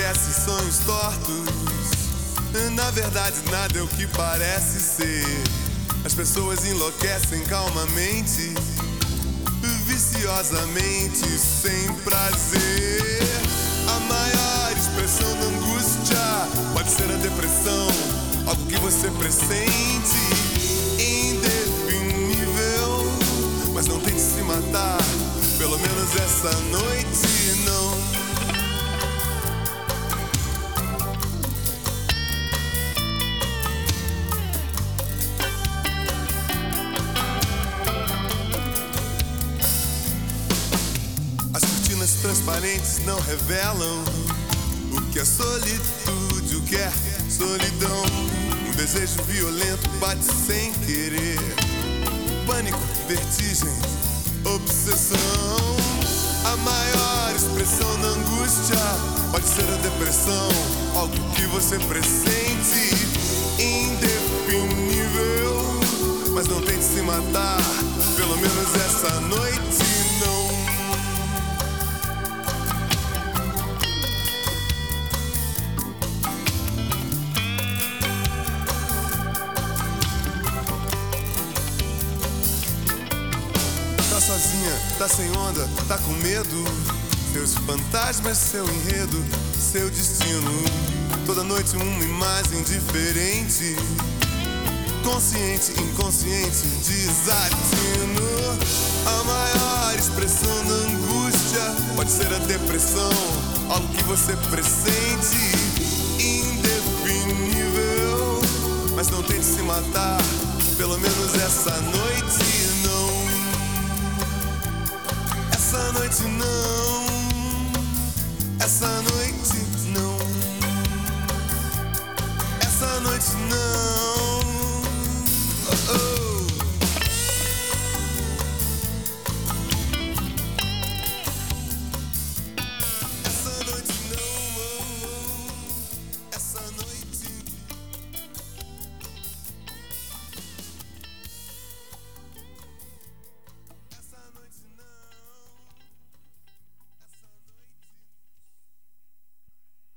enlouquece, sonhos tortos. Na verdade nada é o que parece ser. As pessoas enlouquecem calmamente, viciosamente, sem prazer. A maior expressão da angústia pode ser a depressão, algo que você pressente, indefinível. Mas não tente se matar, pelo menos essa noite não. Transparentes não revelam o que é solitude, o que é solidão. Um desejo violento bate sem querer. Pânico, vertigem, obsessão. A maior expressão da angústia pode ser a depressão, algo que você pressente, indefinível. Mas não tente se matar, pelo menos essa noite não. Sozinha, tá sem onda, tá com medo. Seus fantasmas, seu enredo, seu destino. Toda noite uma imagem diferente. Consciente, inconsciente, desatino. A maior expressão da angústia pode ser a depressão, algo que você pressente, indefinível. Mas não tente se matar, pelo menos essa noite não. Essa noite não, essa noite